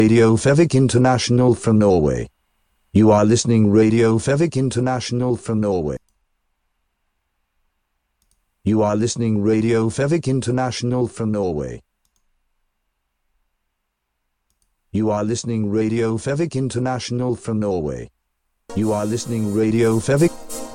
Radio Fevik International from Norway. You are listening Radio Fevik International from Norway. You are listening Radio Fevik International from Norway. You are listening Radio Fevik International from Norway. You are listening Radio Fevik.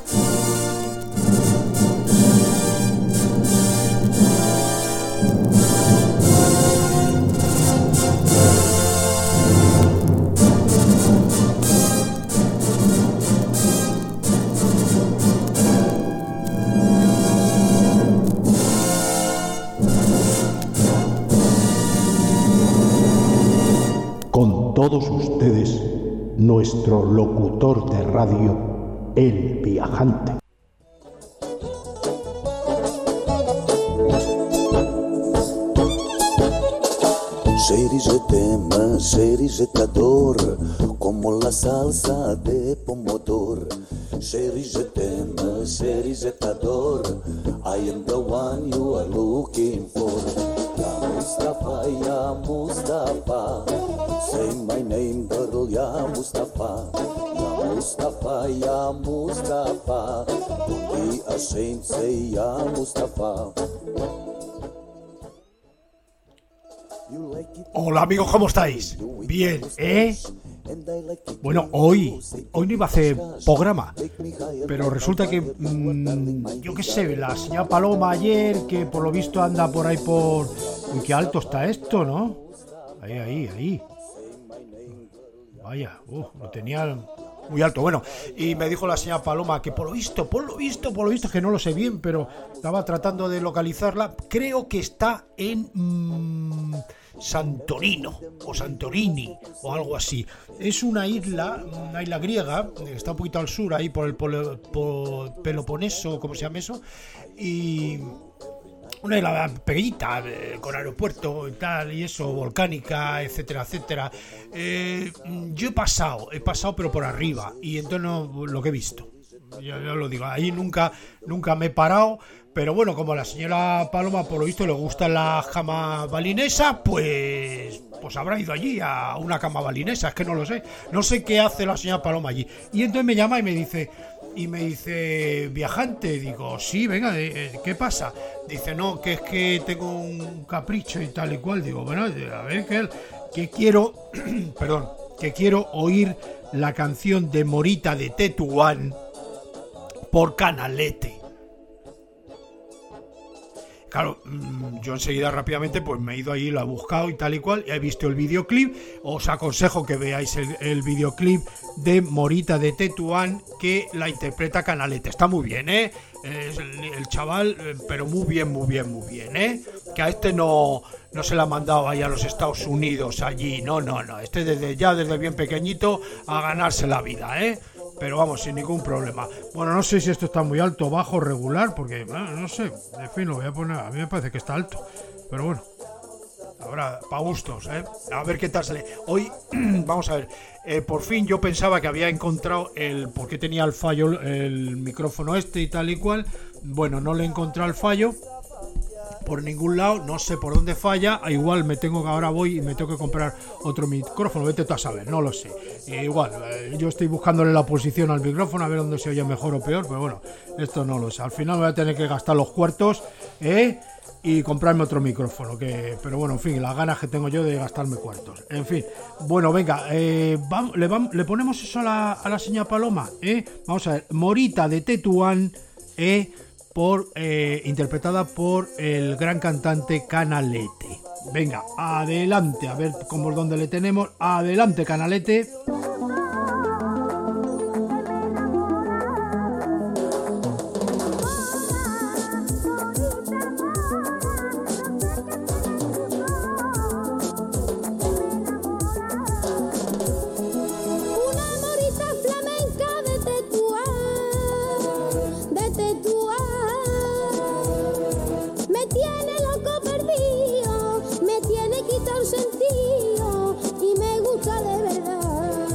Con todos ustedes, nuestro locutor de radio, el viajante. Chérie, je t'aime, chérie, je t'adore, como la salsa de pomodoro. Chérie, je t'aime, chérie, je t'adore, I am the one you are looking for. Ya Mustafa, ya Mustafa, say my name, girl, ya Mustafa. Ya Mustafa, ya Mustafa, don't be ashamed, say ya Mustafa. Hola amigos, ¿cómo estáis? Bien, ¿eh? Bueno, hoy no iba a hacer programa, pero resulta que, yo qué sé, la señora Paloma ayer, que por lo visto anda por ahí por... Uy, qué alto está esto, ¿no? Ahí. Vaya, lo tenía muy alto. Bueno, y me dijo la señora Paloma que por lo visto, que no lo sé bien, pero estaba tratando de localizarla. Creo que está en Santorino o Santorini o algo así. Es una isla griega, está un poquito al sur, ahí por el Peloponeso, ¿cómo se llama eso? Y una isla pequeñita, con aeropuerto y tal, y eso, volcánica, etcétera, etcétera. Yo he pasado, pero por arriba, y entonces no, lo que he visto. Yo lo digo, ahí nunca me he parado, pero bueno, como a la señora Paloma por lo visto le gusta la cama balinesa, pues habrá ido allí a una cama balinesa, es que no sé qué hace la señora Paloma allí. Y entonces me llama y me dice, viajante. Digo, sí, venga, ¿qué pasa? Dice, no, que es que tengo un capricho y tal y cual. Digo, bueno, a ver, que quiero perdón, que quiero oír la canción de Morita de Tetuán por Canalete. Claro, yo enseguida rápidamente pues me he ido ahí, lo he buscado y tal y cual, y he visto el videoclip. Os aconsejo que veáis el videoclip de Morita de Tetuán, que la interpreta Canalete. Está muy bien, ¿eh? El chaval, pero muy bien, ¿eh? Que a este no se le ha mandado ahí a los Estados Unidos allí, no. Este desde bien pequeñito a ganarse la vida, ¿eh? Pero vamos, sin ningún problema. Bueno, no sé si esto está muy alto, bajo, regular, porque no sé, en fin, lo voy a poner, a mí me parece que está alto, pero bueno, ahora, para gustos, a ver qué tal sale. Hoy, vamos a ver, por fin yo pensaba que había encontrado por qué tenía el fallo, el micrófono este y tal y cual. Bueno, no le he encontrado el fallo por ningún lado, no sé por dónde falla. Igual ahora voy y me tengo que comprar otro micrófono, vete tú a saber, no lo sé. Igual, yo estoy buscándole la posición al micrófono a ver dónde se oye mejor o peor, pero bueno, esto no lo sé. Al final voy a tener que gastar los cuartos, y comprarme otro micrófono, pero bueno, en fin, las ganas que tengo yo de gastarme cuartos. En fin, bueno, venga, le ponemos eso a la señora Paloma, Vamos a ver, Morita de Tetuán, interpretada por el gran cantante Canalete. Venga, adelante, a ver dónde le tenemos. Adelante, Canalete. Sentido y me gusta de verdad.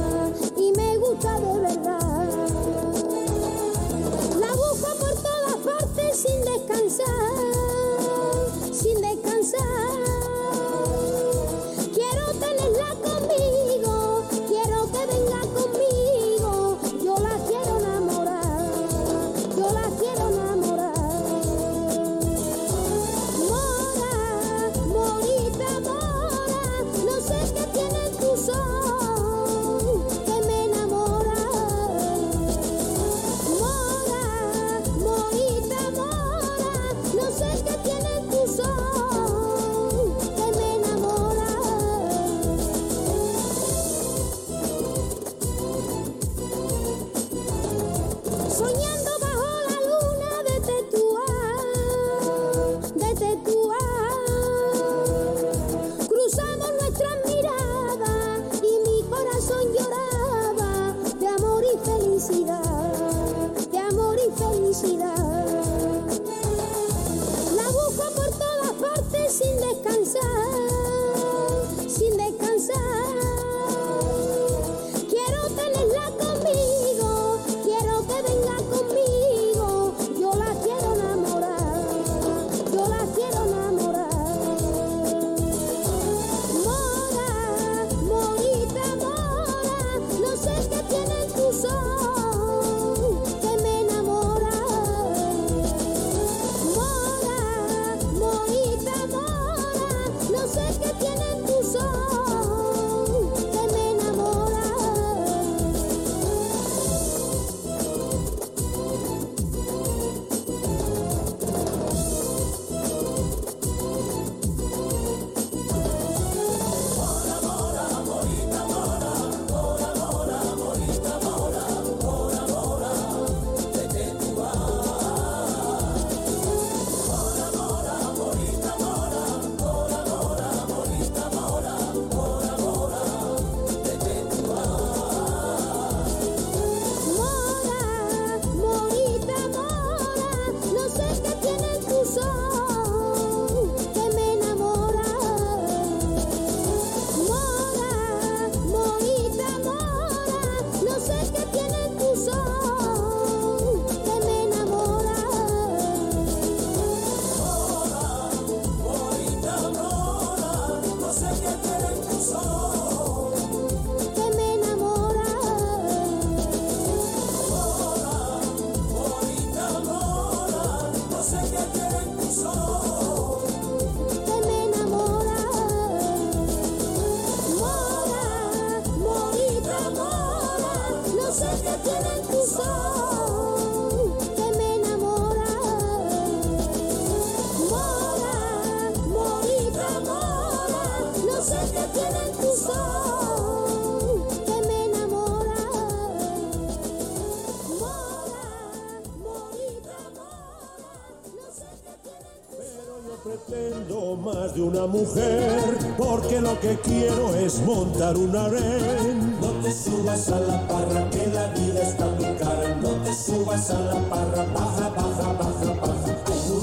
una mujer, porque lo que quiero es montar un harén. No te subas a la parra, que la vida está muy cara. No te subas a la parra, baja, baja, baja, baja.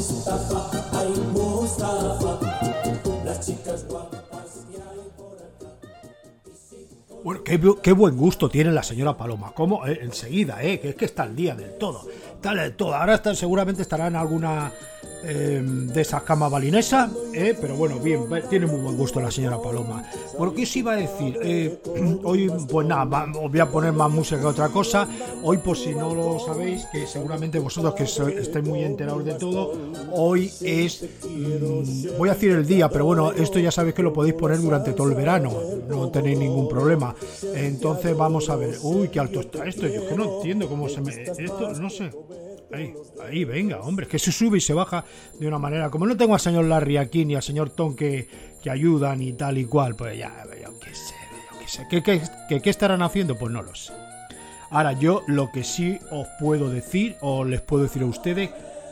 Ay Mustafa, las chicas guapas que hay por acá. Bueno, qué buen gusto tiene la señora Paloma. ¿Cómo? Enseguida, que es que está al día del todo. Está del todo. Ahora seguramente estará en alguna de esas camas balinesas, pero bueno, bien, tiene muy buen gusto la señora Paloma. Bueno, ¿qué os iba a decir? Hoy, pues nada, os voy a poner más música que otra cosa. Hoy, por si no lo sabéis, que seguramente vosotros que estáis muy enterados de todo, hoy es, voy a decir el día, pero bueno, esto ya sabéis que lo podéis poner durante todo el verano, no tenéis ningún problema. Entonces vamos a ver. Uy, qué alto está esto, yo que no entiendo cómo se me... Esto, no sé... Ahí, venga, hombre, es que se sube y se baja de una manera. Como no tengo al señor Larry aquí ni al señor Tom que ayudan y tal y cual, pues ya, yo qué sé. ¿Qué estarán haciendo? Pues no lo sé. Ahora, yo lo que sí os puedo decir, o les puedo decir a ustedes,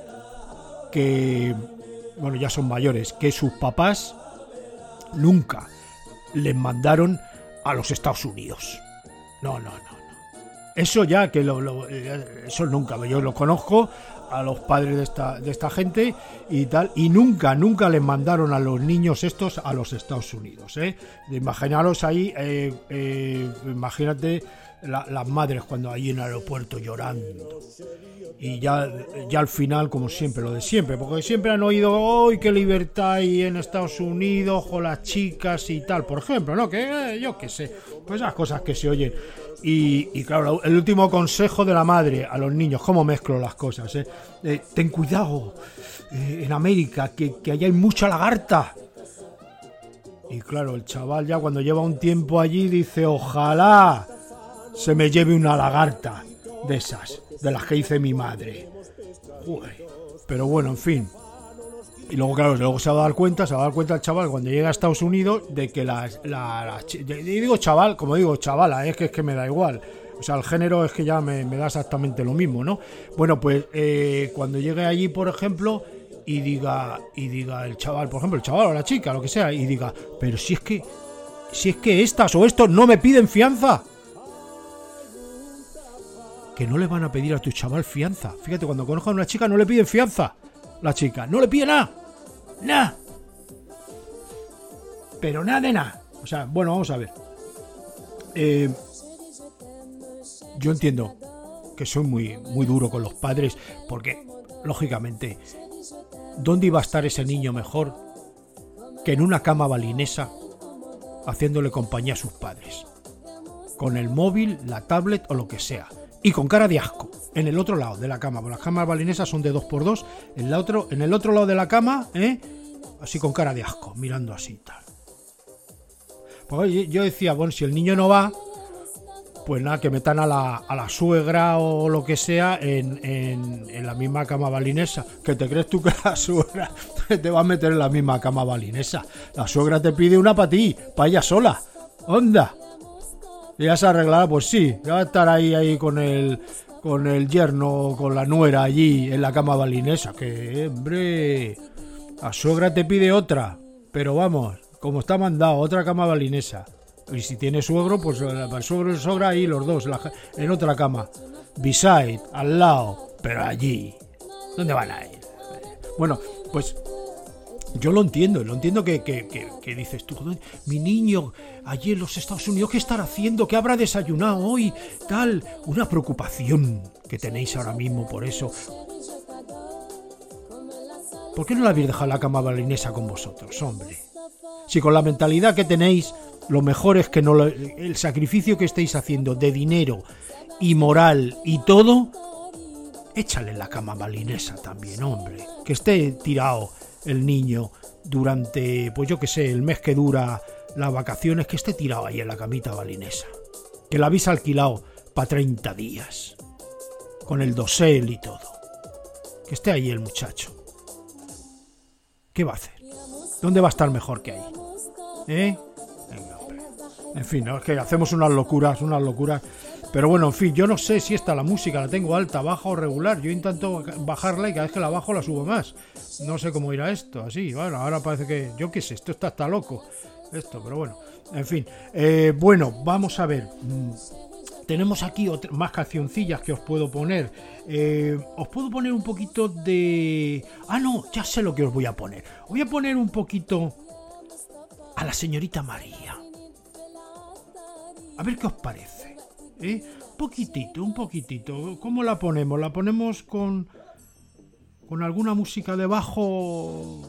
que, bueno, ya son mayores, que sus papás nunca les mandaron a los Estados Unidos. No. Eso ya que eso nunca, yo lo conozco a los padres de esta gente y tal, y nunca les mandaron a los niños estos a los Estados Unidos, Imaginaros ahí, imagínate las madres cuando ahí en el aeropuerto llorando. Y ya al final, como siempre, lo de siempre, porque siempre han oído, ¡ay, qué libertad hay en Estados Unidos con las chicas y tal! Por ejemplo, ¿no? Que yo qué sé, pues esas cosas que se oyen. Y claro, el último consejo de la madre a los niños, ¿cómo mezclo las cosas? Ten cuidado, en América, que allá hay mucha lagarta. Y claro, el chaval ya cuando lleva un tiempo allí dice, ojalá se me lleve una lagarta de esas, de las que hice mi madre. Uy, pero bueno, en fin. Y luego, claro, se va a dar cuenta el chaval cuando llega a Estados Unidos de que digo chaval, como digo chavala, es que me da igual. O sea, el género es que ya me da exactamente lo mismo, ¿no? Bueno, pues cuando llegue allí, por ejemplo, y diga el chaval, por ejemplo, el chaval o la chica, lo que sea, y diga, pero si es que estas o estos no me piden fianza. Que no le van a pedir a tu chaval fianza. Fíjate, cuando conozcan a una chica no le piden fianza. La chica no le pide nada. Nada. Pero nada de nada. O sea, bueno, vamos a ver. Yo entiendo que soy muy, muy duro con los padres porque, lógicamente, ¿dónde iba a estar ese niño mejor que en una cama balinesa haciéndole compañía a sus padres? Con el móvil, la tablet o lo que sea. Y con cara de asco, en el otro lado de la cama. Las camas balinesas son de 2x2. En el otro lado de la cama, así con cara de asco, mirando así tal. Pues yo decía, bueno, si el niño no va, pues nada, que metan a la suegra o lo que sea en la misma cama balinesa. ¿Qué te crees tú que la suegra te va a meter en la misma cama balinesa? La suegra te pide una para ti, para ella sola. ¡Onda! Y ya se arreglará, pues sí, ya va a estar ahí con el yerno, con la nuera allí en la cama balinesa. Que, hombre, la suegra te pide otra, pero vamos, como está mandado, otra cama balinesa. Y si tiene suegro, pues el suegro y la suegra ahí los dos, en otra cama. Beside, al lado, pero allí. ¿Dónde van a ir? Bueno, pues... Yo lo entiendo que dices tú, mi niño allí en los Estados Unidos, ¿qué estará haciendo? ¿Qué habrá desayunado hoy? Tal, una preocupación que tenéis ahora mismo por eso. ¿Por qué no la habéis dejado la cama balinesa con vosotros, hombre? Si con la mentalidad que tenéis, lo mejor es que no el sacrificio que estáis haciendo de dinero y moral y todo, échale la cama balinesa también, hombre. Que esté tirado el niño durante, pues yo que sé, el mes que dura las vacaciones, que esté tirado ahí en la camita balinesa, que la habéis alquilado para 30 días con el dosel y todo, que esté ahí el muchacho. ¿Qué va a hacer? ¿Dónde va a estar mejor que ahí? Venga, hombre. En fin, ¿no? Es que hacemos unas locuras. Pero bueno, en fin, yo no sé si esta la música la tengo alta, baja o regular. Yo intento bajarla y cada vez que la bajo la subo más. No sé cómo irá esto, así. Bueno, ahora parece que, yo qué sé, esto está loco. Esto, pero bueno, en fin. Bueno, vamos a ver. Tenemos aquí más cancioncillas que os puedo poner. Os puedo poner un poquito de... Ah, no, ya sé lo que os voy a poner. Voy a poner un poquito a la señorita María. A ver qué os parece. Un poquitito. ¿Cómo la ponemos? ¿La ponemos con alguna música debajo?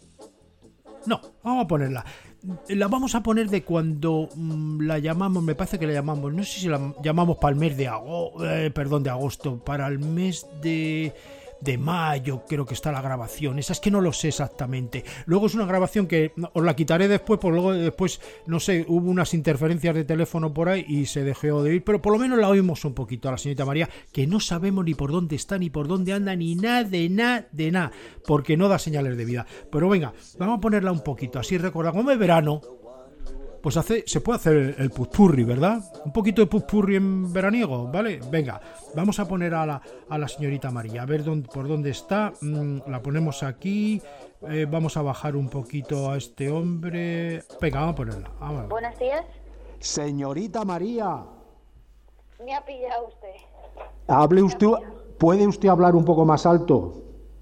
No, vamos a ponerla. La vamos a poner de cuando la llamamos, me parece que la llamamos, no sé si la llamamos para el mes de agosto, para el mes de mayo, creo que está la grabación. Esa es que no lo sé exactamente. Luego es una grabación que os la quitaré después, porque luego después, no sé, hubo unas interferencias de teléfono por ahí y se dejó de oír, pero por lo menos la oímos un poquito a la señorita María, que no sabemos ni por dónde está, ni por dónde anda, ni nada de nada, porque no da señales de vida. Pero venga, vamos a ponerla un poquito, así recordad, como es verano, pues se puede hacer el pupurri, ¿verdad? Un poquito de pupurri en veraniego, ¿vale? Venga, vamos a poner a la señorita María, a ver por dónde está. La ponemos aquí, vamos a bajar un poquito a este hombre. Venga, vamos a ponerla. Buenos días. Señorita María. Me ha pillado usted. Hable usted, ¿puede usted hablar un poco más alto?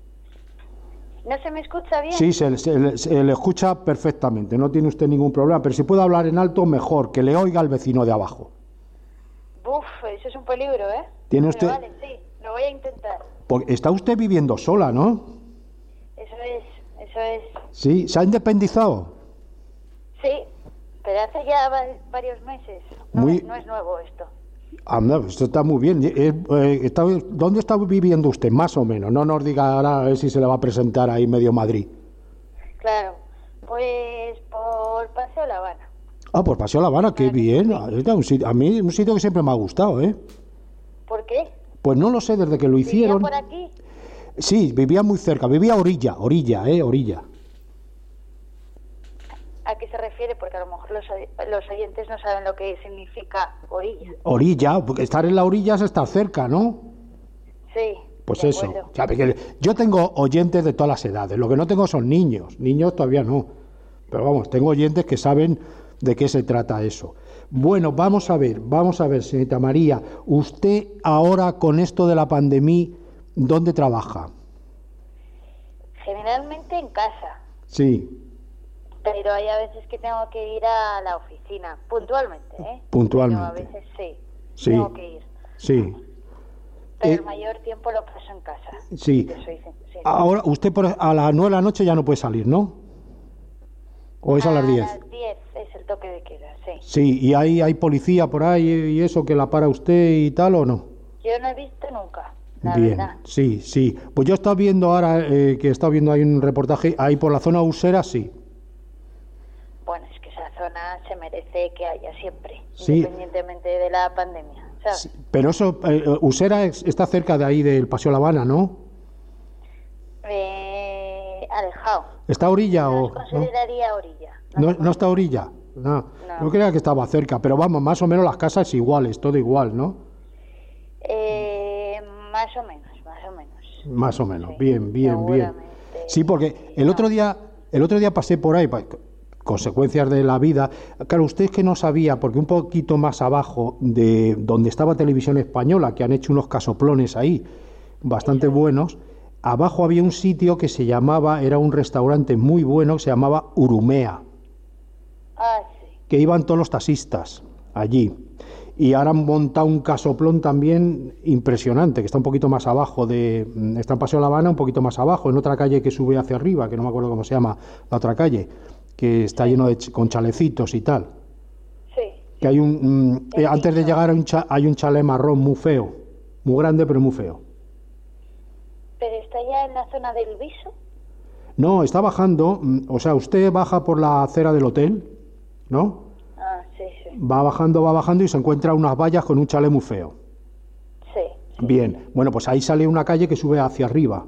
¿No se me escucha bien? Sí, se le escucha perfectamente, no tiene usted ningún problema, pero si puede hablar en alto, mejor, que le oiga al vecino de abajo. Uf, eso es un peligro, ¿eh? ¿Tiene usted...? Pero vale, sí, lo voy a intentar. Porque está usted viviendo sola, ¿no? Eso es. Sí, ¿se ha independizado? Sí, pero hace ya varios meses. No es nuevo esto. Anda, esto está muy bien. ¿Dónde está viviendo usted, más o menos? No nos diga ahora a ver si se le va a presentar ahí medio Madrid. Claro, pues por Paseo La Habana. Ah, por Paseo La Habana, qué bien. A mí un sitio que siempre me ha gustado, ¿eh? ¿Por qué? Pues no lo sé, desde que lo hicieron. ¿Vivía por aquí? Sí, vivía muy cerca, vivía orilla. ¿A qué se refiere? Porque a lo mejor los oyentes no saben lo que significa orilla. Orilla, porque estar en la orilla es estar cerca, ¿no? Sí. Pues eso. O sea, yo tengo oyentes de todas las edades, lo que no tengo son niños todavía no. Pero vamos, tengo oyentes que saben de qué se trata eso. Bueno, vamos a ver, señorita María, usted ahora con esto de la pandemia, ¿dónde trabaja? Generalmente en casa. Sí. Pero hay a veces que tengo que ir a la oficina, puntualmente, ¿eh? Puntualmente. Pero a veces sí, tengo que ir. Sí. Pero el mayor tiempo lo paso en casa. Sí. Ahora, usted a las 9 de la noche ya no puede salir, ¿no? ¿O es a las 10? A las 10 es el toque de queda, sí. Sí, ¿y hay policía por ahí y eso que la para usted y tal o no? Yo no he visto nunca, la Bien, verdad. sí. Pues yo he estado viendo ahora, que he estado viendo ahí un reportaje, ahí por la zona Usera, sí. Bueno, es que esa zona se merece que haya siempre, sí, independientemente de la pandemia, ¿sabes? Sí, pero eso, Usera está cerca de ahí del Paseo La Habana, ¿no? Alejado. ¿Está a orilla no o...? consideraría orilla. No está a orilla. No creía que estaba cerca, pero vamos, más o menos las casas iguales, todo igual, ¿no? Más o menos. Más o menos, sí, bien. Sí, porque el otro día pasé por ahí, consecuencias de la vida. Claro, usted es que no sabía, porque un poquito más abajo de donde estaba Televisión Española, que han hecho unos casoplones ahí, bastante buenos, abajo había un sitio que se llamaba, era un restaurante muy bueno, que se llamaba Urumea. Ah, sí. Que iban todos los taxistas allí. Y ahora han montado un casoplón también impresionante, que está un poquito más abajo está en Paseo La Habana, un poquito más abajo, en otra calle que sube hacia arriba, que no me acuerdo cómo se llama la otra calle, que está lleno con chalecitos y tal. Sí. Que hay antes de llegar hay un chalet marrón muy feo, muy grande pero muy feo. ¿Pero está ya en la zona del Viso? No, está bajando, o sea, usted baja por la acera del hotel, ¿no? Ah, sí. Va bajando y se encuentra unas vallas con un chalet muy feo. Sí. Bien, bueno, pues ahí sale una calle que sube hacia arriba.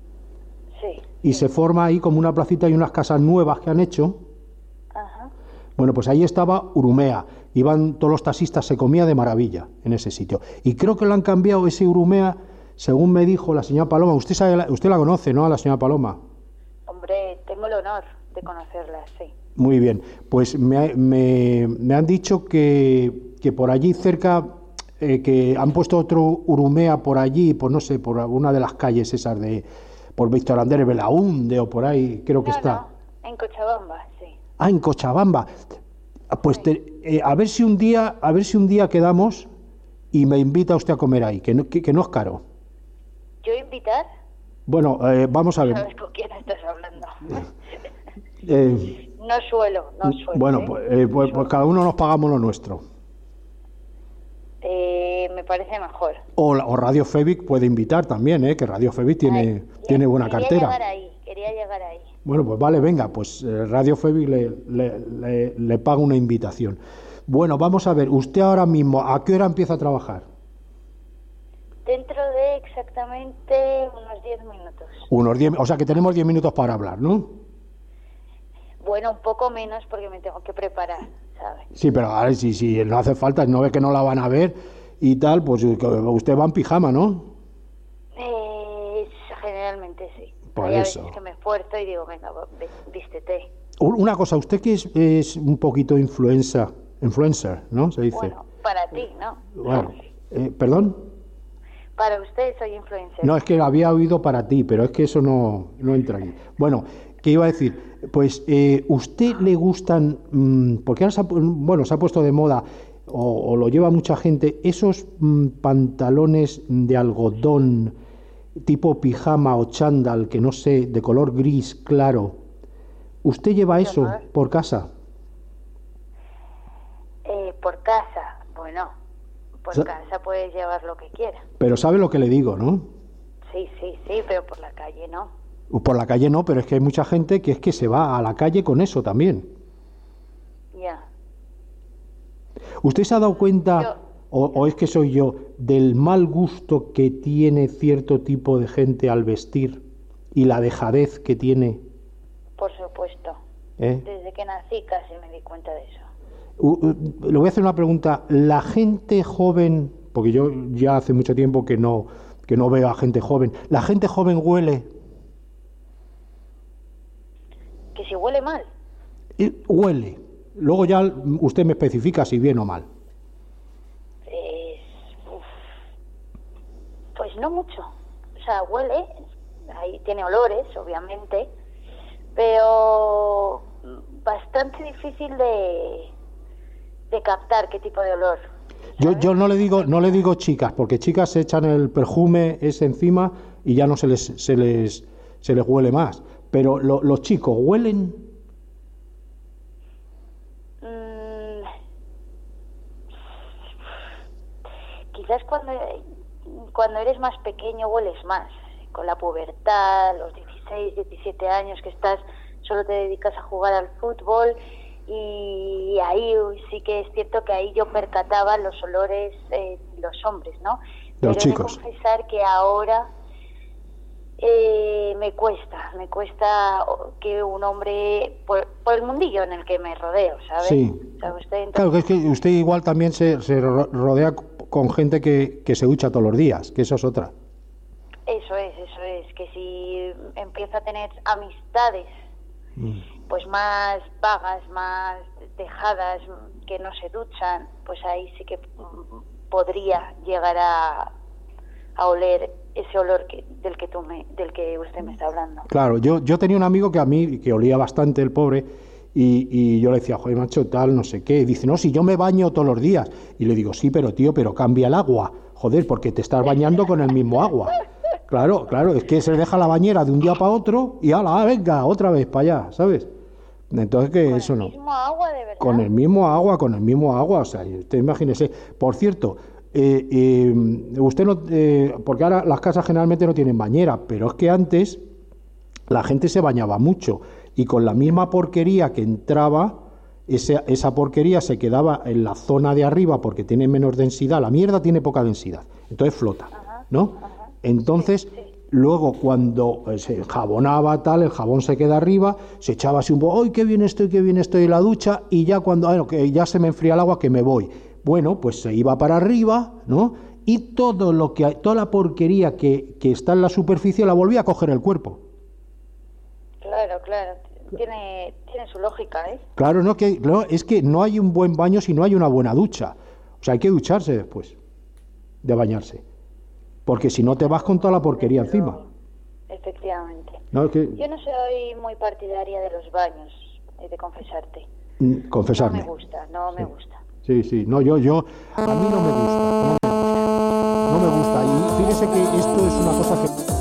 Sí. Y se forma ahí como una placita y unas casas nuevas que han hecho. Ajá. Bueno, pues ahí estaba Urumea. Iban todos los taxistas, se comía de maravilla en ese sitio. Y creo que lo han cambiado ese Urumea, según me dijo la señora Paloma. Usted la conoce, ¿no? A la señora Paloma. Hombre, tengo el honor de conocerla, sí. Muy bien. Pues me han dicho que por allí cerca, que han puesto otro Urumea por allí, pues no sé, por alguna de las calles esas por Víctor Andrés Belaúnde o por ahí, creo que está. No, en Cochabamba, sí. Ah, en Cochabamba. Pues a ver si un día quedamos y me invita usted a comer ahí, que no es caro. ¿Yo invitar? Bueno, vamos a ver. ¿Sabes con quién estás hablando? No suelo. Bueno, pues cada uno nos pagamos lo nuestro. Me parece mejor. O Radio Fevic puede invitar también, que Radio Fevic tiene buena cartera. Quería llegar ahí. Bueno, pues vale, venga, pues Radio Fevic le paga una invitación. Bueno, vamos a ver, usted ahora mismo, ¿a qué hora empieza a trabajar? Dentro de exactamente unos 10 minutos. O sea que tenemos 10 minutos para hablar, ¿no? Bueno, un poco menos porque me tengo que preparar, ¿sabes? Sí, pero ahora si no hace falta, no ve que no la van a ver y tal, pues usted va en pijama, ¿no? Generalmente sí. Por Hay eso. A veces que me esfuerzo y digo, venga, vístete. Una cosa, usted que es un poquito influencer, ¿no? Se dice. Bueno, para ti, ¿no? Bueno, ¿perdón? Para usted soy influencer. No, es que había oído para ti, pero es que eso no entra aquí. Bueno, ¿qué iba a decir? Pues, ¿usted le gustan, porque ahora se ha puesto de moda, o lo lleva mucha gente, esos pantalones de algodón, tipo pijama o chándal, que no sé, de color gris claro? ¿Usted lleva eso por casa? Por casa, bueno, casa puedes llevar lo que quieras. Pero sabe lo que le digo, ¿no? Sí, pero por la calle no. Por la calle no, pero es que hay mucha gente que es que se va a la calle con eso también. Ya. ¿Usted se ha dado cuenta, o es que soy yo, del mal gusto que tiene cierto tipo de gente al vestir y la dejadez que tiene? Por supuesto. Desde que nací casi me di cuenta de eso. Le voy a hacer una pregunta. La gente joven, porque yo ya hace mucho tiempo que no veo a gente joven, ¿la gente joven huele? Que si huele mal. Huele. Luego ya usted me especifica si bien o mal. Pues no mucho. O sea, huele, ahí tiene olores, obviamente, pero bastante difícil de captar qué tipo de olor. Yo no le digo chicas, porque chicas se echan el perfume ese encima y ya no se les huele más. Pero los chicos huelen. Quizás cuando eres más pequeño hueles más. Con la pubertad, los 16, 17 años que solo te dedicas a jugar al fútbol. Y ahí sí que es cierto que ahí yo percataba los olores de los hombres, ¿no? De los chicos. He de confesar que ahora me cuesta que un hombre, por el mundillo en el que me rodeo, ¿sabes? Sí. ¿Sabe usted? Entonces, claro, que es que usted igual también se rodea con gente que se ducha todos los días, que eso es otra. Eso es, que si empiezo a tener amistades pues más vagas, más dejadas, que no se duchan, pues ahí sí que podría llegar a oler ese olor del que usted me está hablando. Claro, yo tenía un amigo que olía bastante, el pobre, y yo le decía, joder, macho, tal, no sé qué. Y dice, no, si yo me baño todos los días. Y le digo, sí, pero tío, cambia el agua. Joder, porque te estás bañando con el mismo agua. Claro, es que se deja la bañera de un día para otro y ala, venga, otra vez para allá, ¿sabes? Entonces que eso no. ¿Con el mismo agua, de verdad? Con el mismo agua, o sea, usted imagínese. Por cierto, usted no, porque ahora las casas generalmente no tienen bañera, pero es que antes la gente se bañaba mucho y con la misma porquería que entraba, esa porquería se quedaba en la zona de arriba porque tiene menos densidad. La mierda tiene poca densidad, entonces flota, ¿no? Entonces, luego cuando se jabonaba tal, el jabón se queda arriba, se echaba así un poco, ¡ay, qué bien estoy en la ducha! Y ya cuando, que ya se me enfría el agua, que me voy. Bueno, pues se iba para arriba, ¿no? Y toda la porquería que está en la superficie la volvía a coger el cuerpo. Claro. Tiene su lógica, ¿eh? Claro, es que no hay un buen baño si no hay una buena ducha. O sea, hay que ducharse después de bañarse. Porque si no te vas con toda la porquería encima. Efectivamente. No, yo no soy muy partidaria de los baños, he de confesarte. Confesarme. No me gusta. Sí. No, yo, a mí no me gusta. No me gusta. Y fíjese que esto es una cosa que...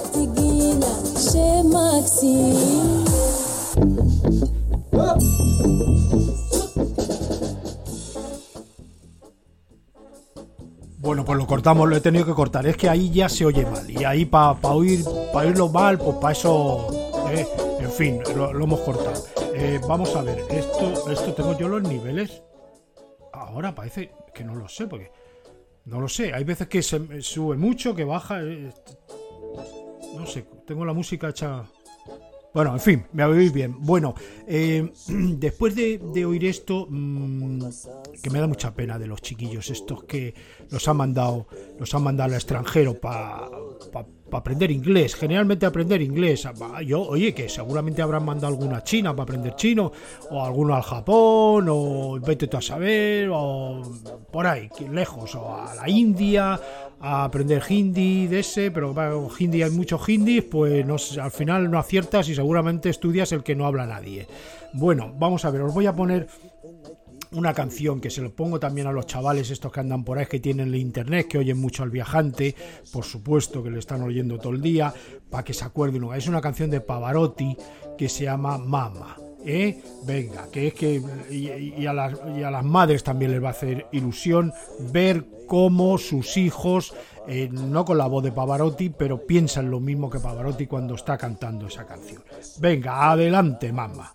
Bueno, pues lo cortamos, lo he tenido que cortar. Es que ahí ya se oye mal. Y ahí para oírlo mal, pues para eso... en fin, lo hemos cortado. Vamos a ver, esto tengo yo los niveles. Ahora parece que no lo sé, porque... No lo sé, hay veces que se sube mucho, que baja... no sé, tengo la música hecha... Bueno, en fin, me oís bien. Bueno, después de oír esto, que me da mucha pena de los chiquillos estos que los han mandado al extranjero para aprender inglés, generalmente aprender inglés. Oye, que seguramente habrán mandado alguna a China para aprender chino, o alguno al Japón, o vete tú a saber, o por ahí, lejos, o a la India, a aprender hindi de ese, pero bueno, hindi hay muchos hindis, pues no, al final no aciertas y seguramente estudias el que no habla nadie. Bueno, vamos a ver, os voy a poner una canción que se lo pongo también a los chavales estos que andan por ahí, que tienen el internet, que oyen mucho al viajante, por supuesto que le están oyendo todo el día, para que se acuerden. Es una canción de Pavarotti que se llama Mama. Venga, que es que y a las madres también les va a hacer ilusión ver cómo sus hijos, no con la voz de Pavarotti, pero piensan lo mismo que Pavarotti cuando está cantando esa canción. Venga, adelante, Mama.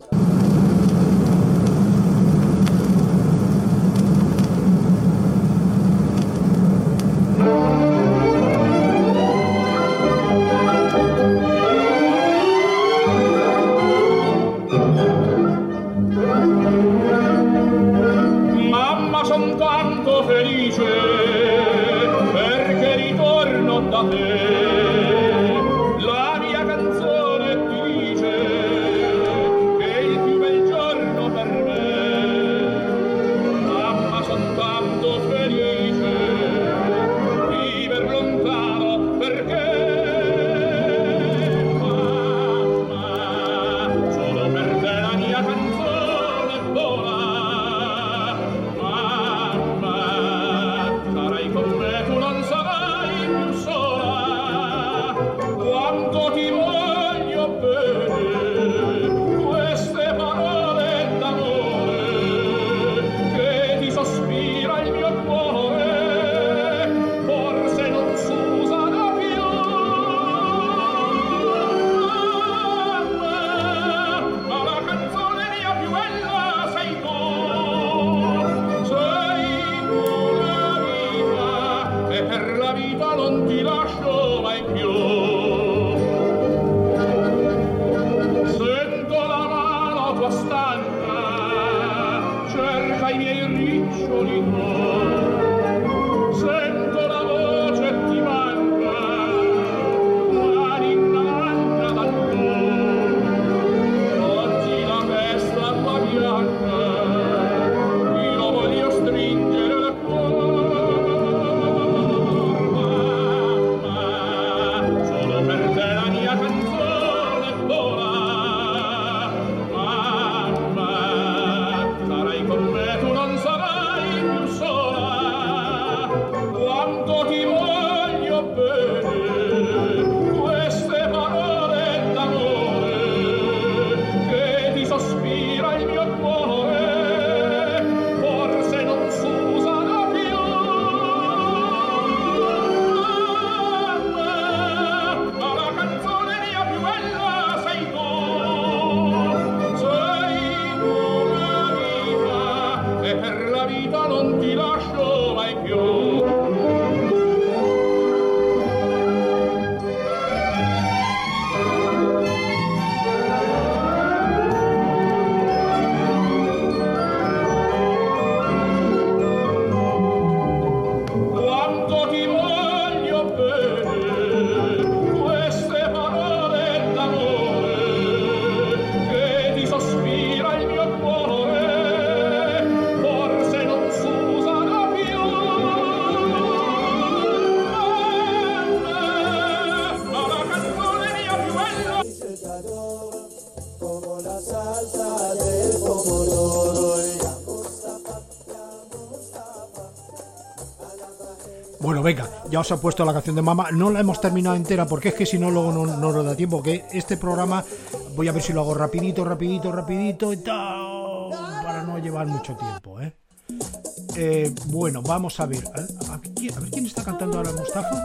Bueno, venga, ya os he puesto la canción de Mama. No la hemos terminado entera porque es que si no luego no nos da tiempo. Que este programa voy a ver si lo hago rapidito y tal, para no llevar mucho tiempo, ¿eh? Bueno, vamos a ver. A ver quién está cantando ahora, Mustafa.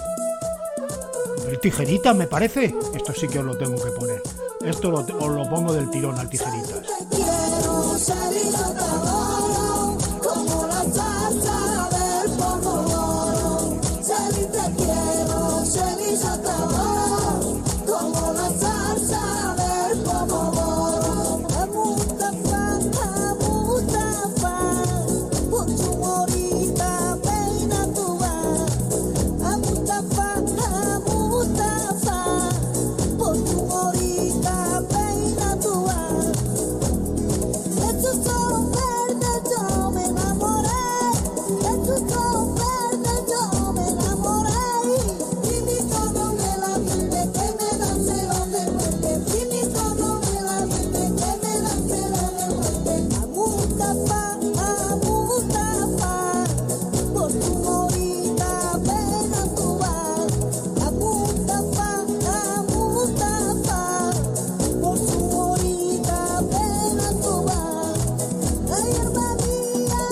El Tijeritas, me parece. Esto sí que os lo tengo que poner. Esto os lo pongo del tirón al Tijeritas. Quiero ser y yo te adoro, como la salsa del pomodoro. Ser y te quiero, ser y yo te adoro, como la salsa del pomodoro. Mustafa, por tu morita peina tu va. Mustafa, por tu morita peina tu va. De tus ojos verdes yo me enamoré, de tus ojos verdes yo me enamoré. Y mi todo me la vive, que me dan celo de muerte. Y mi todo me la vive, que me dan celo de muerte. A Mustafa, por tu morita pena tu vas. A Mustafa, por su morita pena tu vas. Ay, alma mía,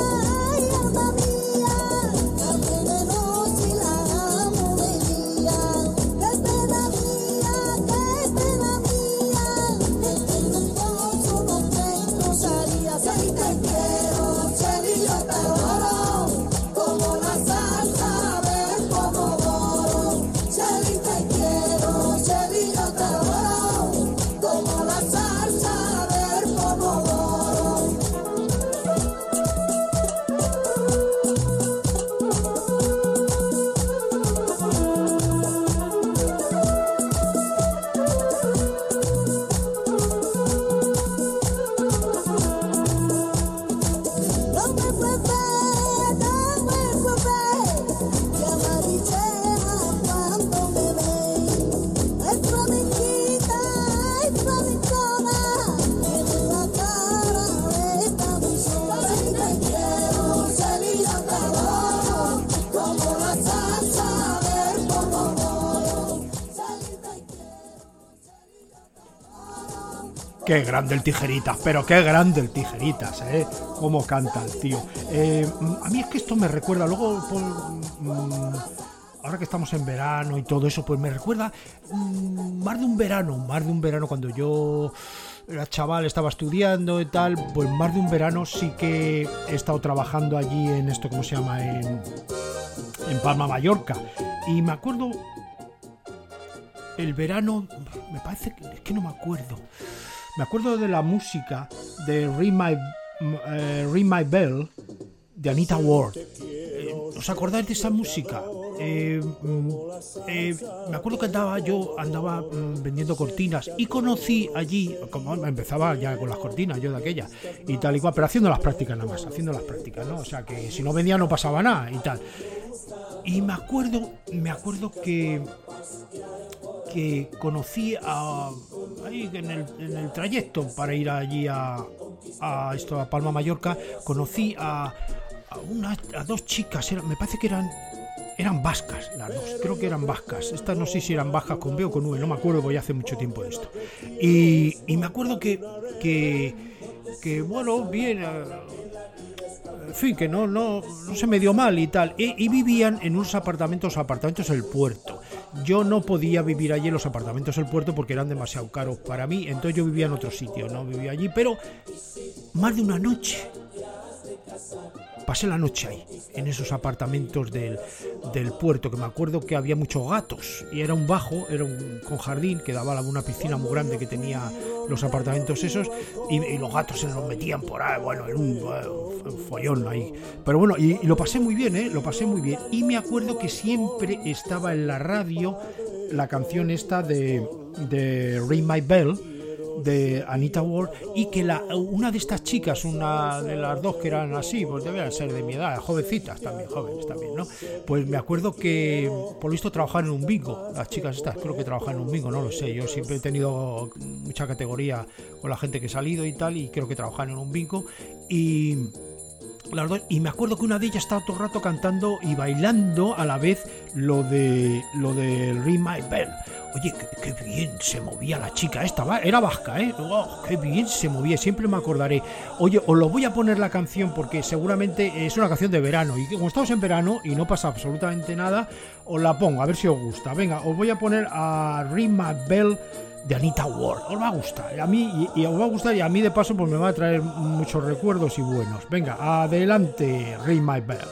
la venenosa y la morería. Que pena mía, que con todo no te cruzarías. Ay, te quiero, ser y yo te adoro, como la salsa del pomodoro. Ser y te quiero, ser y yo te adoro, como la salsa del pomodoro. No me fue que amarillea cuando me ve. Es flamenquita, es flamencona, tiene la cara de camisona. Si te quiero, ser y yo te adoro, como la salsa del pomodoro. Si te quiero, ser y yo te adoro. Qué grande el Tijeritas, pero qué grande el Tijeritas, ¿eh? Cómo canta el tío. A mí es que esto me recuerda, luego, ahora que estamos en verano y todo eso, pues me recuerda más de un verano, cuando yo era chaval, estaba estudiando y tal, pues más de un verano sí que he estado trabajando allí en esto, ¿cómo se llama? En Palma, Mallorca. Y me acuerdo, el verano, me parece que, es que no me acuerdo. Me acuerdo de la música de Ring My Bell de Anita Ward. ¿Os acordáis de esa música? Me acuerdo que andaba vendiendo cortinas y conocí allí, como empezaba ya con las cortinas yo de aquella y tal y cual, pero haciendo las prácticas nada más, ¿no? O sea que si no vendía no pasaba nada y tal. Y me acuerdo que conocí ahí en el trayecto para ir allí a Palma, Mallorca, conocí a dos chicas, me parece que eran vascas, las dos, creo que eran vascas. Estas no sé si eran vascas con B o con V, no me acuerdo, porque hace mucho tiempo de esto. Y me acuerdo que bueno, bien, en fin, que no se me dio mal y tal. Y vivían en unos apartamentos del puerto. Yo no podía vivir allí en los apartamentos del puerto porque eran demasiado caros para mí, entonces yo vivía en otro sitio, no vivía allí, pero más de una noche pasé la noche ahí, en esos apartamentos del puerto, que me acuerdo que había muchos gatos, y era un con jardín, que daba a una piscina muy grande que tenía los apartamentos esos, y los gatos se los metían por ahí, bueno, era un follón ahí. Pero bueno, y lo pasé muy bien, lo pasé muy bien. Y me acuerdo que siempre estaba en la radio la canción esta de Ring My Bell, de Anita Ward, y que una de estas chicas, una de las dos que eran así, pues debían ser de mi edad, jóvenes también, ¿no? Pues me acuerdo que por lo visto trabajaban en un bingo, las chicas estas creo que trabajan en un bingo, no lo sé, yo siempre he tenido mucha categoría con la gente que he salido y tal, y creo que trabajaban en un bingo, y las dos, y me acuerdo que una de ellas estaba todo el rato cantando y bailando a la vez lo de Ring My Bell. Oye, qué bien se movía la chica esta, era vasca, ¿eh? Oh, qué bien se movía, siempre me acordaré. Oye, os lo voy a poner la canción porque seguramente es una canción de verano y como estamos en verano y no pasa absolutamente nada, os la pongo, a ver si os gusta. Venga, os voy a poner a Ring My Bell de Anita Ward. Os va a gustar, a mí y os va a gustar, y a mí de paso pues me va a traer muchos recuerdos y buenos. Venga, adelante, Ring My Bell.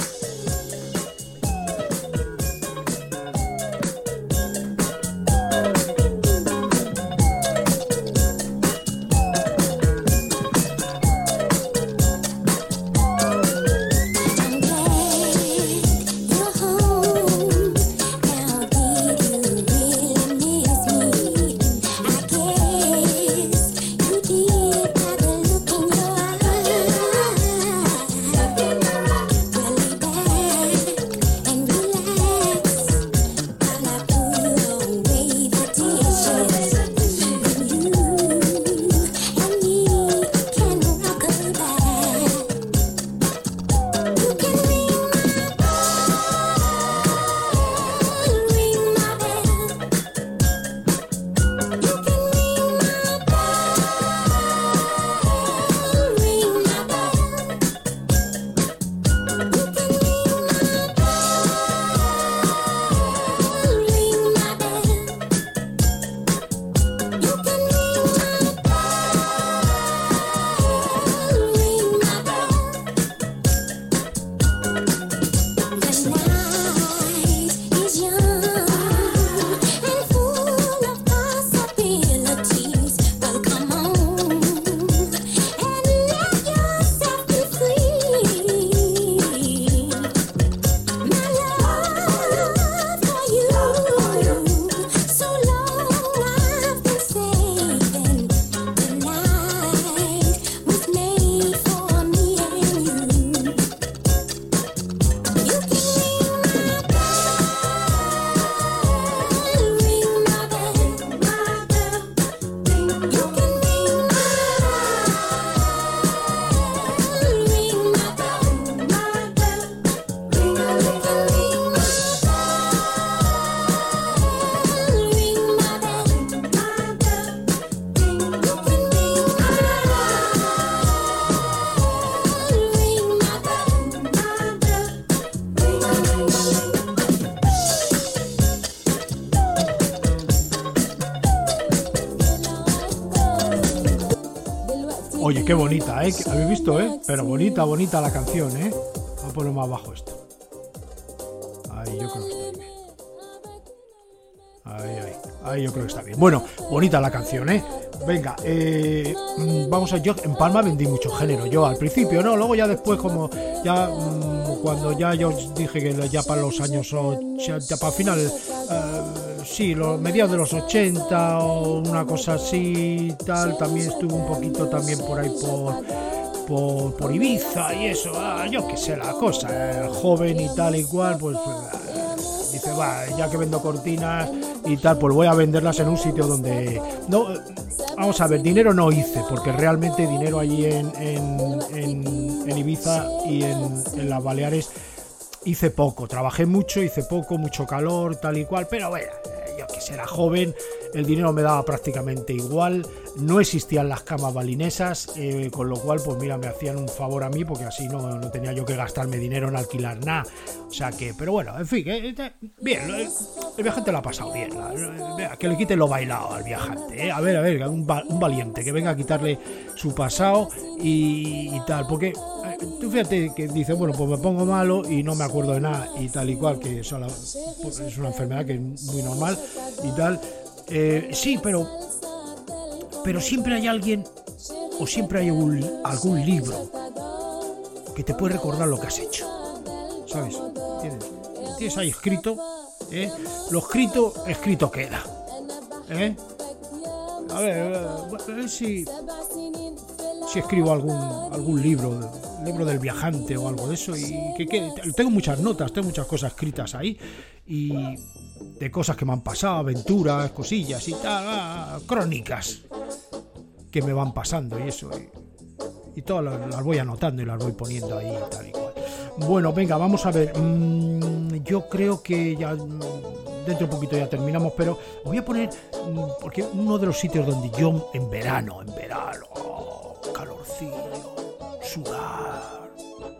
Oye, qué bonita, ¿eh? ¿Habéis visto, eh? Pero bonita, bonita la canción, ¿eh? Voy a poner más bajo esto. Ahí, yo creo que está bien. Ahí yo creo que está bien. Bueno, bonita la canción, ¿eh? Venga, vamos a... Yo en Palma vendí mucho género. Yo al principio, ¿no? Luego ya después, como ya... cuando ya yo os dije que ya para los años 80, para final... sí, los mediados de los 80 o una cosa así, tal, también estuve un poquito también por ahí por Ibiza y eso, yo qué sé, la cosa, joven y tal y cual, pues dice, va, ya que vendo cortinas y tal, pues voy a venderlas en un sitio donde... No, vamos a ver, dinero no hice, porque realmente dinero allí en Ibiza y en las Baleares hice poco, trabajé mucho, hice poco, mucho calor, tal y cual, pero bueno, yo que sé, era joven, el dinero me daba prácticamente igual, no existían las camas balinesas, con lo cual, pues mira, me hacían un favor a mí, porque así no tenía yo que gastarme dinero en alquilar nada, o sea que, pero bueno, en fin, bien, el viajante lo ha pasado bien, que le quite lo bailado al viajante, a ver, un valiente, que venga a quitarle su pasado y tal, porque... Tú fíjate que dice, bueno, pues me pongo malo y no me acuerdo de nada y tal y cual, que eso es una enfermedad que es muy normal y tal. Sí, pero siempre hay alguien o siempre hay algún libro que te puede recordar lo que has hecho, ¿sabes? Tienes ahí escrito, lo escrito queda, A ver si escribo algún libro del viajante o algo de eso, y que tengo muchas notas, tengo muchas cosas escritas ahí y de cosas que me han pasado, aventuras, cosillas y tal, crónicas que me van pasando y eso, y todas las voy anotando y las voy poniendo ahí tal y cual. Bueno, venga, vamos a ver. Yo creo que ya dentro de un poquito ya terminamos, pero os voy a poner, porque uno de los sitios donde yo en verano, calorcillo, sudar,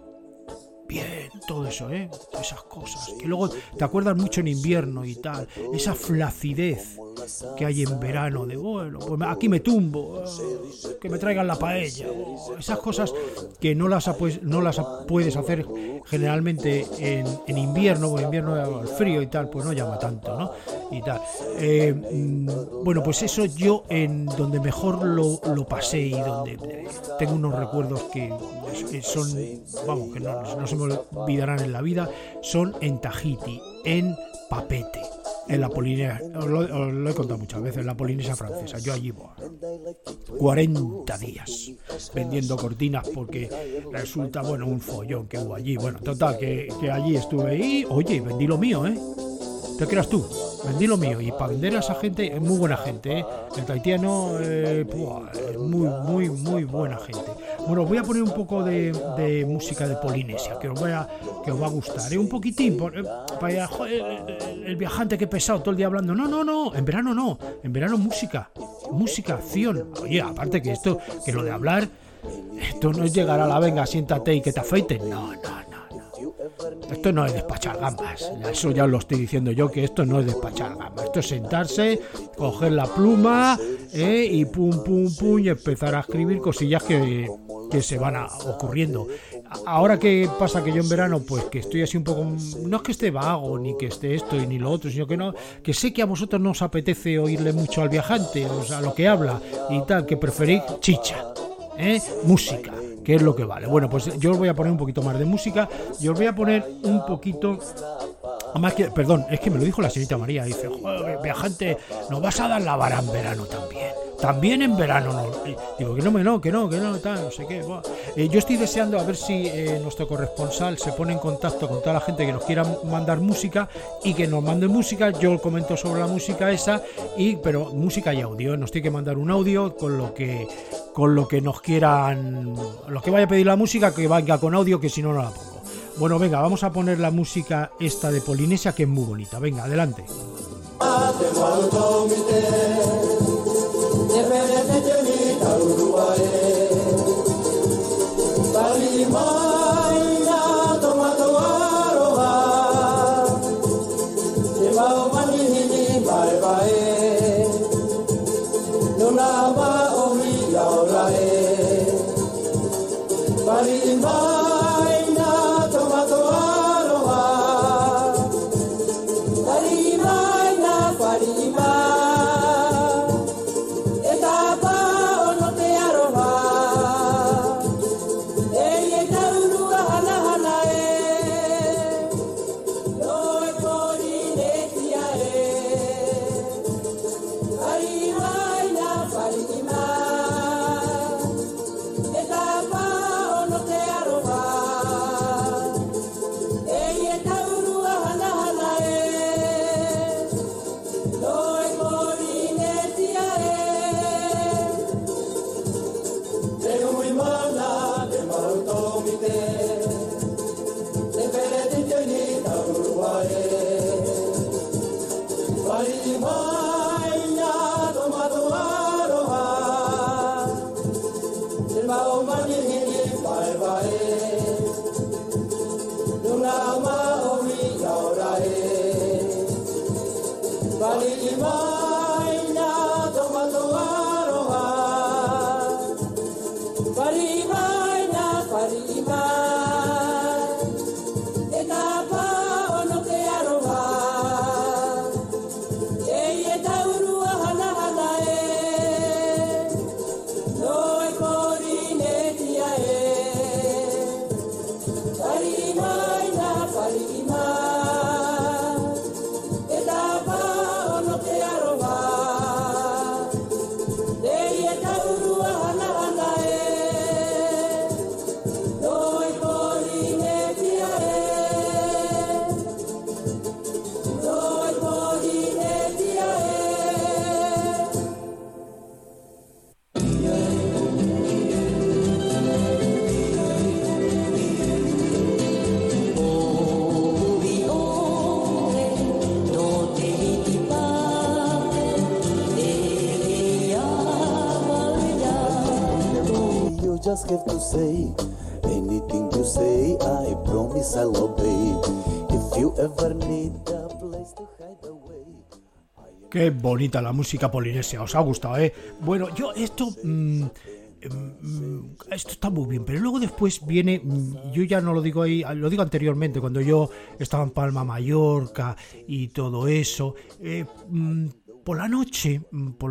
bien, todo eso, esas cosas, que luego te acuerdas mucho en invierno y tal, esa flacidez que hay en verano, de bueno, pues aquí me tumbo, que me traigan la paella, esas cosas que no las puedes hacer generalmente en invierno, porque en invierno el frío y tal, pues no llama tanto, ¿no? Y tal. Bueno, pues eso yo en donde mejor lo pasé y donde tengo unos recuerdos que son, vamos, que no se me olvidarán en la vida, son en Tahití, en Papeete, en la Polinesia, os lo he contado muchas veces, en la Polinesia francesa. Yo allí voy 40 días vendiendo cortinas, porque resulta, bueno, un follón que hubo allí. Bueno, total, que allí estuve y, oye, vendí lo mío, ¿te creas tú? Vendí lo mío, y para vender a esa gente es muy buena gente, El tahitiano es muy, muy buena gente. Bueno, os voy a poner un poco de música de Polinesia, que os va a gustar, un poquitín, para el viajante que pesado todo el día hablando. No, en verano no, en verano música, acción. Oye, aparte que esto, que lo de hablar, esto no es llegar a la venga, siéntate y que te afeiten, no. Esto no es despachar gambas, eso ya lo estoy diciendo yo, que esto no es despachar gambas, esto es sentarse, coger la pluma y pum, y empezar a escribir cosillas que se van ocurriendo. Ahora, ¿qué pasa? Que yo en verano, pues que estoy así un poco, no es que esté vago, ni que esté esto y ni lo otro, sino que sé que a vosotros no os apetece oírle mucho al viajante, o sea, lo que habla y tal, que preferís chicha, música, que es lo que vale. Bueno, pues yo os voy a poner un poquito más de música y os voy a poner un poquito más que, perdón, es que me lo dijo la señorita María, dice, joder, viajante, nos vas a dar la vara en verano también en verano, no. Digo que no, tal, no sé qué. Bueno, yo estoy deseando a ver si nuestro corresponsal se pone en contacto con toda la gente que nos quiera mandar música y que nos mande música. Yo comento sobre la música esa, pero música y audio, nos tiene que mandar un audio con lo que nos quieran, los que vaya a pedir la música, que vaya con audio, que si no la pongo. Bueno, venga, vamos a poner la música esta de Polinesia, que es muy bonita. Venga, adelante. just have to say, anything you say, I promise I'll obey. If you ever need a place to hide away. Qué bonita la música polinesia, os ha gustado, ¿eh? Bueno, yo esto está muy bien, pero luego después viene, yo ya no lo digo ahí, lo digo anteriormente, cuando yo estaba en Palma, Mallorca y todo eso, por la noche,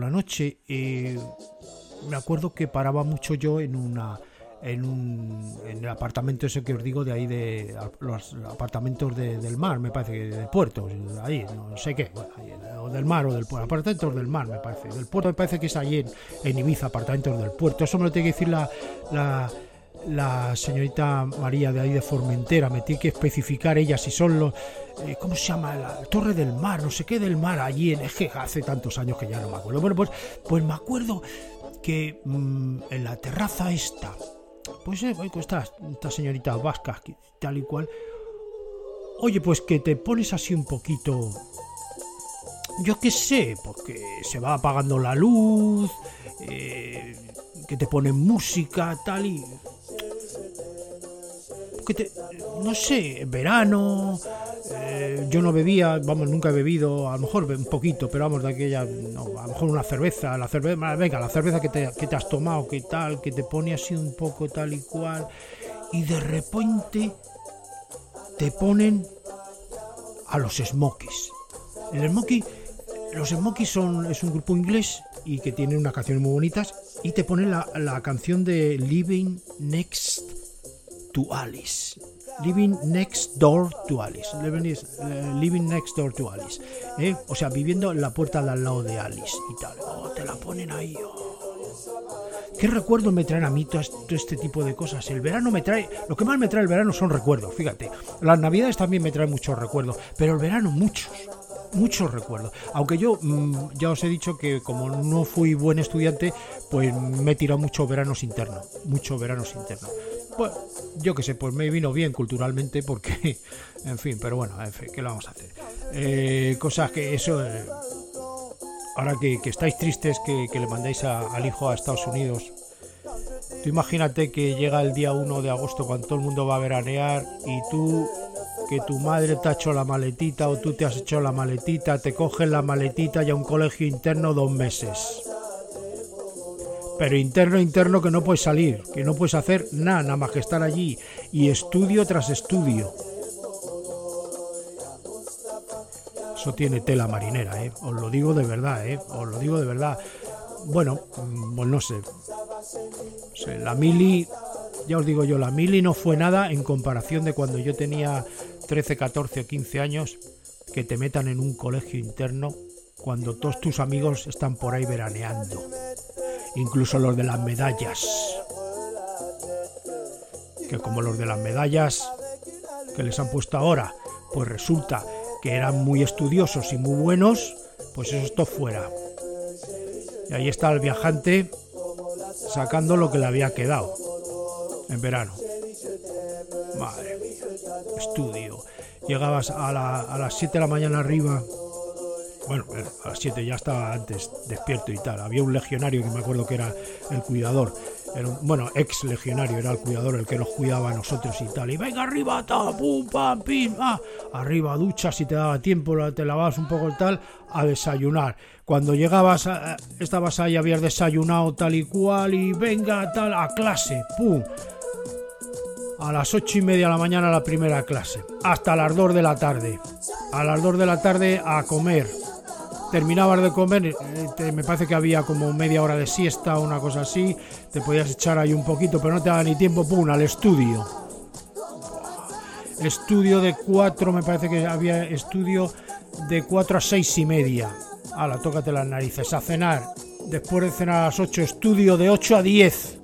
me acuerdo que paraba mucho yo en el apartamento ese que os digo de ahí, de los apartamentos del mar, me parece que de puertos, ahí, no sé qué, bueno, ahí, o del mar o del puerto, apartamentos del mar, me parece, del puerto me parece que es allí en Ibiza, apartamentos del puerto, eso me lo tiene que decir la señorita María de ahí de Formentera, me tiene que especificar ella si son los, ¿cómo se llama? La Torre del Mar, no sé qué del mar, allí, es que hace tantos años que ya no me acuerdo. Bueno, pues me acuerdo que en la terraza esta, pues esta señorita vasca, tal y cual, oye, pues que te pones así un poquito, yo qué sé, porque se va apagando la luz, que te ponen música, tal y... no sé, en verano, yo no bebía, vamos, nunca he bebido, a lo mejor un poquito, pero vamos, de aquella, no, a lo mejor una cerveza, la cerveza que te has tomado, que tal, que te pone así un poco tal y cual, y de repente te ponen a los Smokies. Los Smokies es un grupo inglés y que tiene unas canciones muy bonitas, y te ponen la canción de Living Next to Alice. Living Next Door to Alice. Living Next Door to Alice. O sea, viviendo en la puerta de al lado de Alice y tal. Oh, te la ponen ahí. Oh. ¿Qué recuerdos me traen a mí todo este tipo de cosas? El verano me trae... Lo que más me trae el verano son recuerdos, fíjate. Las navidades también me traen muchos recuerdos, pero el verano muchos recuerdos. Aunque yo ya os he dicho que como no fui buen estudiante, pues me he tirado muchos veranos internos. Pues yo qué sé, pues me vino bien culturalmente porque, en fin, pero bueno, en fin, ¿qué lo vamos a hacer? Cosas que eso, ahora que estáis tristes que le mandáis al hijo a Estados Unidos, tú imagínate que llega el día 1 de agosto cuando todo el mundo va a veranear y tú, que tu madre te ha hecho la maletita o tú te has hecho la maletita, te cogen la maletita y a un colegio interno 2 meses. Pero interno que no puedes salir, que no puedes hacer nada más que estar allí y estudio tras estudio. Eso tiene tela marinera, os lo digo de verdad, Bueno, pues no sé. La mili, ya os digo yo, la mili no fue nada en comparación de cuando yo tenía 13, 14 o 15 años, que te metan en un colegio interno cuando todos tus amigos están por ahí veraneando. Incluso los de las medallas, que como los de las medallas que les han puesto ahora, pues resulta que eran muy estudiosos y muy buenos, pues eso está fuera. Y ahí está el viajante sacando lo que le había quedado en verano. Madre mía, estudio. Llegabas a las 7 de la mañana arriba. Bueno, a las 7 ya estaba antes despierto y tal. Había un legionario que me acuerdo que era el cuidador. Ex legionario, era el cuidador el que nos cuidaba a nosotros y tal. Y venga arriba, pum, pam, pim, arriba, ducha, si te daba tiempo, te lavabas un poco tal, a desayunar. Cuando llegabas, estabas ahí, habías desayunado tal y cual, y venga, tal, a clase, pum. A las 8:30 de la mañana la primera clase. Hasta las 2 de la tarde. A las 2 de la tarde a comer. Terminabas de comer, me parece que había como media hora de siesta o una cosa así, te podías echar ahí un poquito, pero no te daba ni tiempo, pum, al estudio. Estudio de 4, me parece que había estudio de 4 a 6:30. Hala, tócate las narices, a cenar. Después de cenar a las 8, estudio de 8 a 10.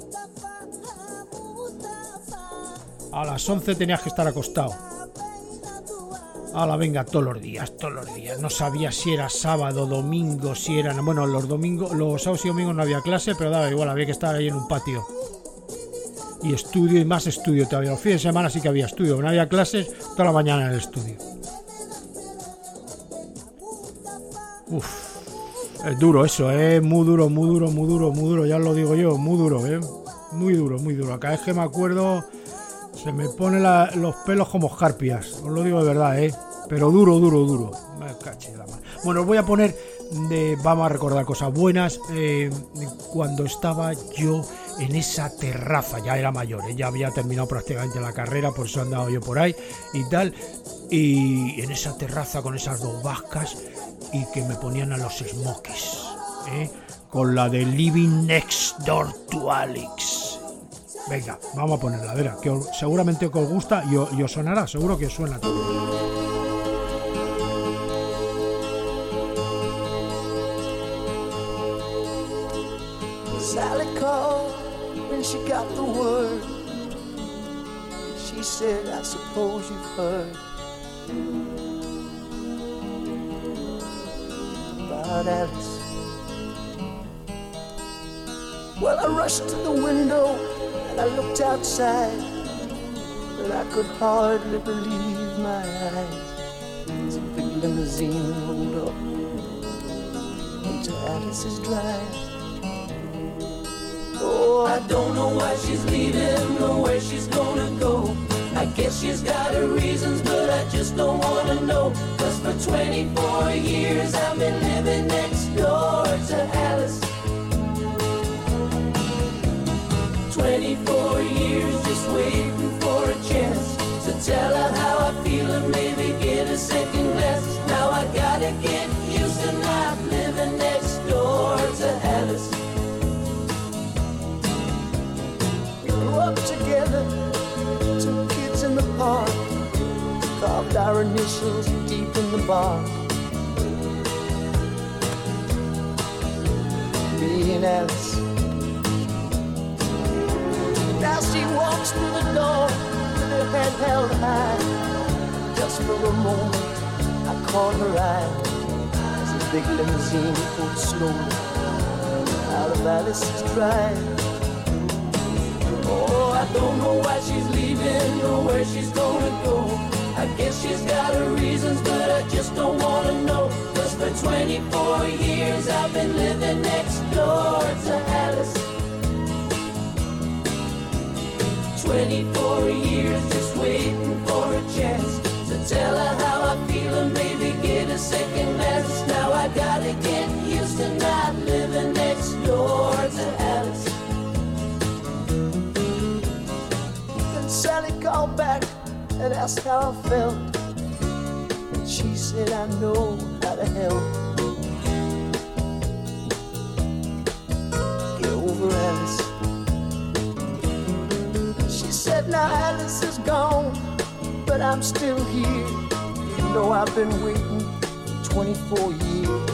A las 11 tenías que estar acostado. Hala, venga, todos los días. No sabía si era sábado, domingo, si eran... Bueno, los sábados y domingos no había clase, pero daba igual, había que estar ahí en un patio. Y estudio y más estudio todavía. Los fines de semana sí que había estudio, no había clases, toda la mañana en el estudio. Es duro eso, muy duro, ya os lo digo yo, muy duro, Muy duro, muy duro. Cada vez que me acuerdo se me ponen los pelos como escarpias. Os lo digo de verdad, pero duro. Me caché la mano. Bueno, os voy a poner vamos a recordar cosas buenas. Cuando estaba yo en esa terraza, ya era mayor, ya había terminado prácticamente la carrera, por eso andaba yo por ahí y tal. Y en esa terraza con esas dos vascas y que me ponían a los Smokies, con la de Living Next Door to Alex. Venga, vamos a ponerla, a ver, que seguramente que os gusta y os sonará, seguro que os suena todo. Sally called when she got the word. She said, I suppose you've heard about Alice. Well, I rushed to the window and I looked outside, but I could hardly believe my eyes as a big limousine rolled up into Alice's drive. Oh, I don't know why she's leaving or where she's gonna go. I guess she's got her reasons, but I just don't wanna know. 'Cause for 24 years I've been living next door to Alice. 24 years just waiting for a chance to tell her how I feel and maybe get a second glance. Now I gotta get used to not living next door to Alice. Grew up together, 2 kids in the park, carved our initials deep in the bark. Me and Alice. Now she walks through the door with her head held high. Just for a moment I caught her eye as a big limousine pulled slowly out of Alice's drive. Oh, I don't know why she's leaving or where she's gonna go. I guess she's got her reasons, but I just don't wanna know. 'Cause for 24 years I've been living next door to Alice. 24 years just waiting for a chance to tell her how I feel and maybe get a second glance. Now I gotta get used to not living next door to Alice. Then Sally called back and asked how I felt, and she said I know how to help. Get over Alice. She said now Alice is gone, but I'm still here. You know I've been waiting 24 years.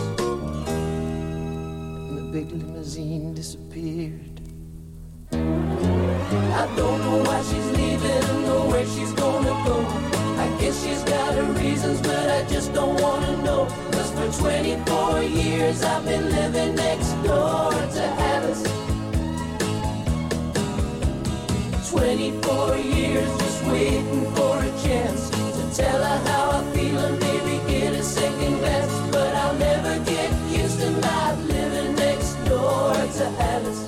And the big limousine disappeared. I don't know why she's leaving or where she's gonna go. I guess she's got her reasons, but I just don't wanna know. 'Cause for 24 years I've been living next door to Alice. 24 years just waiting for a chance to tell her how I feel and maybe get a second glance. But I'll never get used to not living next door to Alice.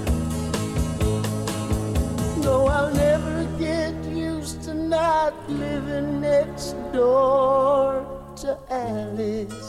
No, I'll never get used to not living next door to Alice.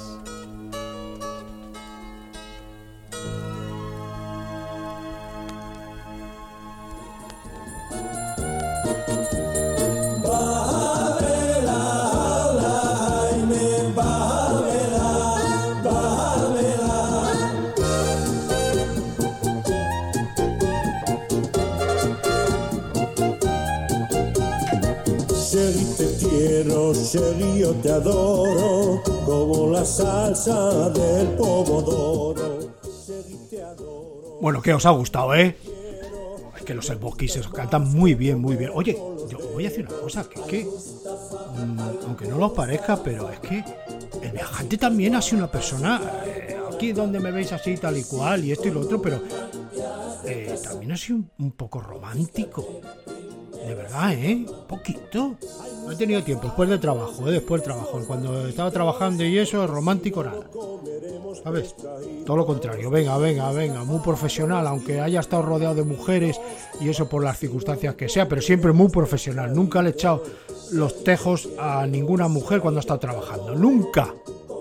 Sherry, te quiero, Sherry, yo te adoro, como la salsa del pomodoro. Sherry, te adoro. Bueno, que os ha gustado, Es que los Smokies cantan muy bien, muy bien. Oye, yo voy a decir una cosa, que aunque no os parezca, pero es que el viajante también ha sido una persona, aquí donde me veis así tal y cual, y esto y lo otro, pero también ha sido un poco romántico. De verdad, un poquito. No he tenido tiempo, después del trabajo, Cuando estaba trabajando y eso, romántico nada. ¿sabes? Todo lo contrario, venga, muy profesional, aunque haya estado rodeado de mujeres y eso por las circunstancias que sea, pero siempre muy profesional. Nunca le he echado los tejos a ninguna mujer cuando ha estado trabajando, nunca,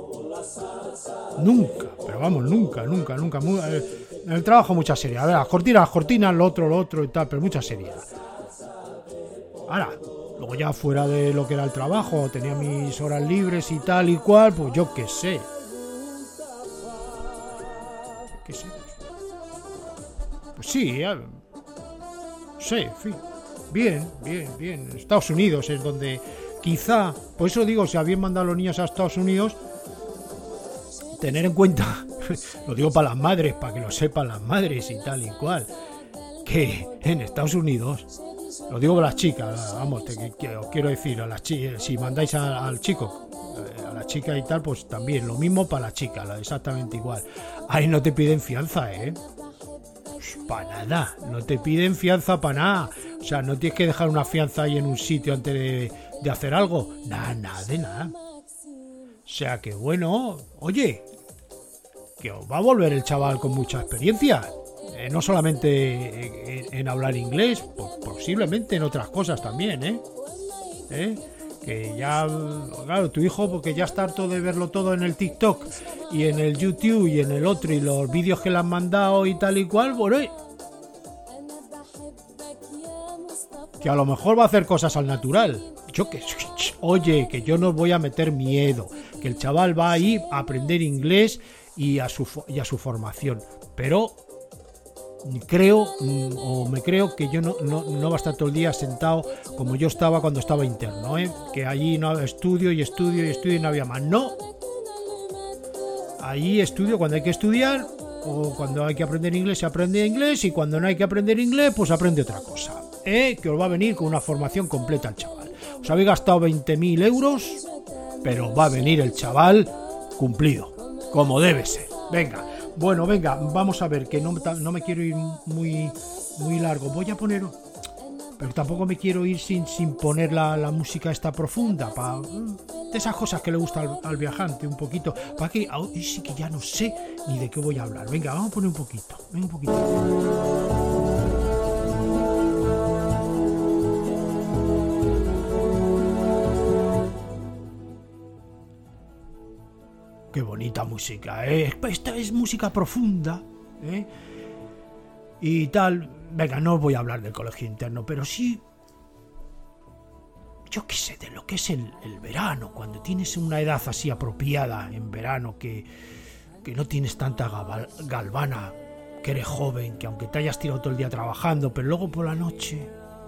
pero vamos, nunca. En el trabajo mucha seriedad, a ver, las cortinas, lo otro y tal, pero mucha seriedad. Ahora, luego ya fuera de lo que era el trabajo, tenía mis horas libres y tal y cual, pues yo qué sé. Pues sí, sí, en fin. Bien. Estados Unidos es donde quizá, por eso digo, si habían mandado a los niños a Estados Unidos, tener en cuenta, lo digo para las madres, para que lo sepan las madres y tal y cual, que en Estados Unidos, lo digo para las chicas, vamos, os quiero decir, a las chicas, si mandáis al chico, a la chica y tal, pues también, lo mismo para la chica, exactamente igual. Ahí no te piden fianza, para nada, no te piden fianza para nada. O sea, no tienes que dejar una fianza ahí en un sitio antes de hacer algo. Nada de nada. O sea que bueno, oye, que os va a volver el chaval con mucha experiencia. No solamente en hablar inglés, posiblemente en otras cosas también, que ya, claro, tu hijo, porque ya está harto de verlo todo en el TikTok y en el YouTube y en el otro y los vídeos que le han mandado y tal y cual, bueno, que a lo mejor va a hacer cosas al natural. Oye, que yo no os voy a meter miedo, que el chaval va a ir a aprender inglés y a su formación, pero me creo que yo no va a estar todo el día sentado como yo estaba cuando estaba interno, que allí no estudio y no había más. No, allí estudio cuando hay que estudiar, o cuando hay que aprender inglés se aprende inglés, y cuando no hay que aprender inglés pues aprende otra cosa, que os va a venir con una formación completa el chaval. Os habéis gastado 20.000 euros, pero va a venir el chaval cumplido, como debe ser. Venga, bueno, vamos a ver, que no me quiero ir muy largo. Voy a poner, pero tampoco me quiero ir sin poner la música esta profunda, de esas cosas que le gusta al viajante un poquito, para que hoy sí que ya no sé ni de qué voy a hablar. Venga, vamos a poner un poquito. Qué bonita música, Esta es música profunda, y tal. Venga, no os voy a hablar del colegio interno, pero sí, yo qué sé, de lo que es el verano, cuando tienes una edad así apropiada en verano, que no tienes tanta galvana, que eres joven, que aunque te hayas tirado todo el día trabajando, pero luego por la noche,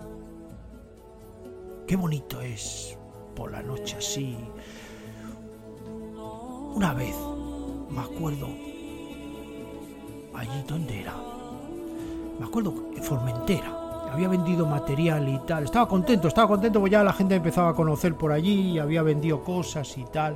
qué bonito es por la noche así. Una vez, me acuerdo, allí, ¿dónde era? Me acuerdo, en Formentera. Había vendido material y tal. Estaba contento, pues ya la gente empezaba a conocer por allí y había vendido cosas y tal.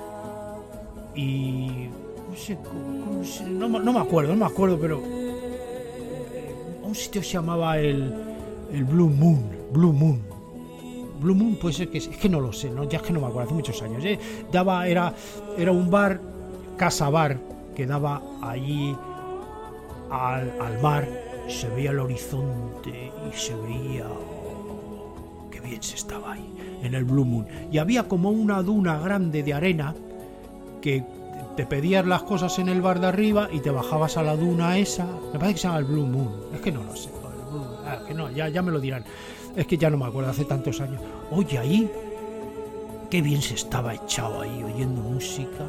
Y no me acuerdo, pero un sitio se llamaba el Blue Moon. Blue Moon puede ser que es que no lo sé, ya es que no me acuerdo, hace muchos años. Era un bar, casa bar, que daba allí al mar, se veía el horizonte y se veía qué bien se estaba ahí en el Blue Moon. Y había como una duna grande de arena que te pedías las cosas en el bar de arriba y te bajabas a la duna esa. Me parece que se llama el Blue Moon, es que no lo sé. Que no, ya me lo dirán. Es que ya no me acuerdo, hace tantos años. Oye, ahí, qué bien se estaba echado ahí, oyendo música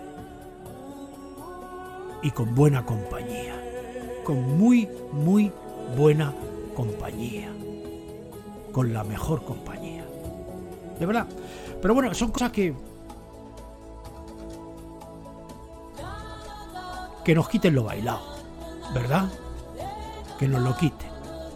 y con buena compañía, con muy buena compañía, con la mejor compañía, de verdad. Pero bueno, son cosas que nos quiten lo bailado, ¿verdad? Que nos lo quiten.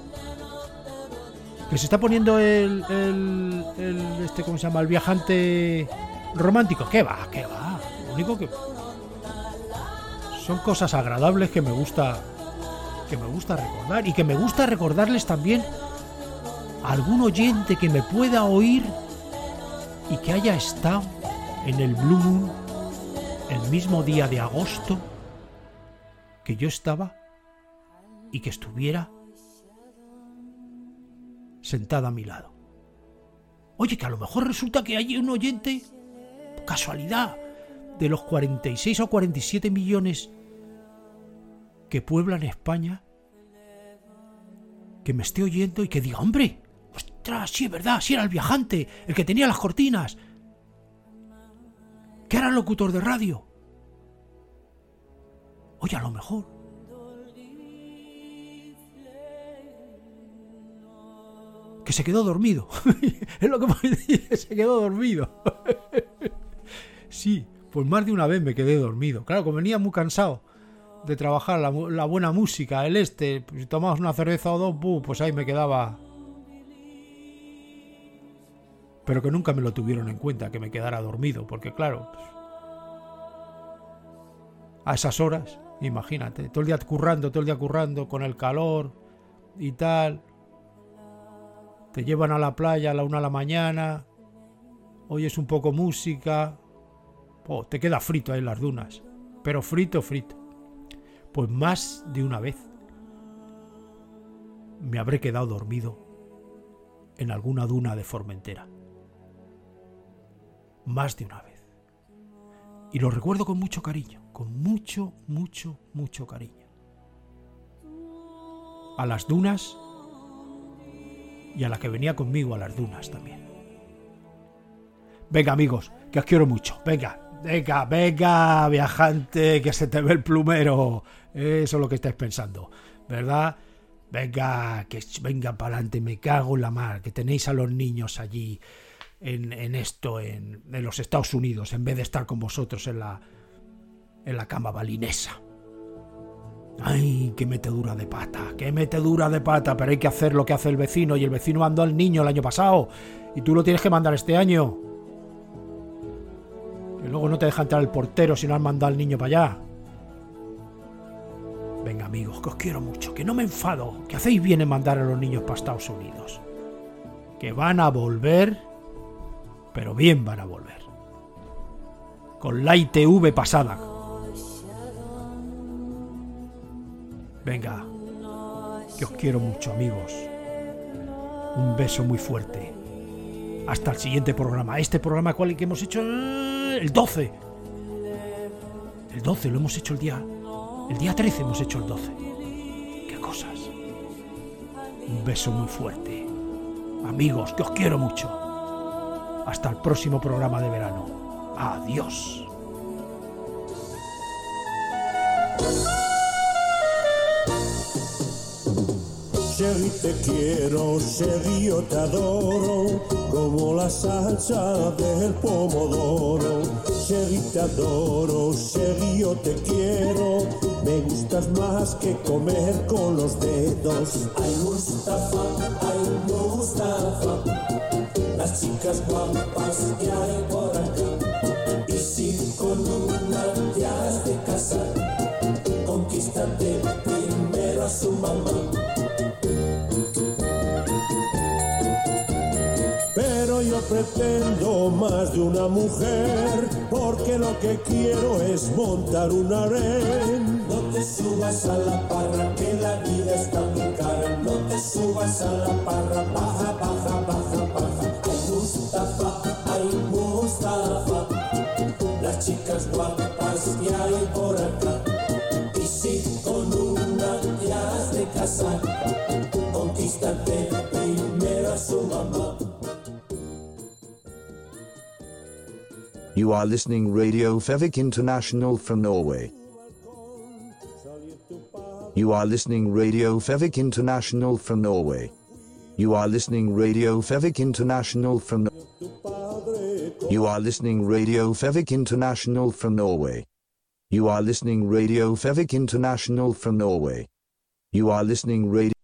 Que se está poniendo ¿cómo se llama? El viajante romántico. ¿Qué va? Lo único que son cosas agradables que me gusta recordar, y que me gusta recordarles también a algún oyente que me pueda oír y que haya estado en el Blue Moon el mismo día de agosto que yo estaba y que estuviera sentada a mi lado. Oye, que a lo mejor resulta que hay un oyente, casualidad, de los 46 o 47 millones que pueblan España, que me esté oyendo y que diga, hombre, ostras, sí es verdad, sí era el viajante, el que tenía las cortinas, que era el locutor de radio. Oye, a lo mejor. Que se quedó dormido. Es lo que me dice, se quedó dormido. Sí, pues más de una vez me quedé dormido. Claro, como venía muy cansado de trabajar la buena música, pues, si tomabas una cerveza o dos, pues ahí me quedaba. Pero que nunca me lo tuvieron en cuenta, que me quedara dormido, porque claro, pues, a esas horas, imagínate, todo el día currando, con el calor y tal. Te llevan a la playa a la 1 de la mañana, oyes un poco música, te queda frito ahí en las dunas, pero frito. Pues más de una vez me habré quedado dormido en alguna duna de Formentera. Más de una vez. Y lo recuerdo con mucho cariño, con mucho cariño. A las dunas y a la que venía conmigo a las dunas también. Venga, amigos, que os quiero mucho. Venga, viajante, que se te ve el plumero. Eso es lo que estáis pensando, ¿verdad? Venga para adelante, me cago en la mar, que tenéis a los niños allí en los Estados Unidos, en vez de estar con vosotros en la cama balinesa. Ay, qué metedura de pata, pero hay que hacer lo que hace el vecino, y el vecino mandó al niño el año pasado, y tú lo tienes que mandar este año. Y luego no te deja entrar el portero si no has mandado al niño para allá. Venga, amigos, que os quiero mucho, que no me enfado, que hacéis bien en mandar a los niños para Estados Unidos. Que van a volver, pero bien van a volver. Con la ITV pasada. Venga, que os quiero mucho, amigos. Un beso muy fuerte. Hasta el siguiente programa. Este programa, ¿cuál que hemos hecho? El 12. El 12 lo hemos hecho el día 13 hemos hecho el 12. Qué cosas. Un beso muy fuerte. Amigos, que os quiero mucho. Hasta el próximo programa de verano. Adiós. Sherry, te quiero, Sherry, yo te adoro, como la salsa del pomodoro. Sherry, te adoro, Sherry, yo te quiero, me gustas más que comer con los dedos. Ay, Mustafa, las chicas guapas que hay por acá. Y si con una te has de casar, conquístate primero a su mamá. Pero yo pretendo más de una mujer, porque lo que quiero es montar un harén. No te subas a la parra, que la vida está muy cara. No te subas a la parra, baja. Ay, Mustafa, las chicas guapas que hay por acá. Y si con una te has de casar, conquístate primero a su mamá. You are listening Radio Fevik International from Norway. You are listening Radio Fevik International from Norway. You are listening Radio Fevik International from You are listening Radio Fevik International from Norway. You are listening Radio Fevik International from Norway. You are listening Radio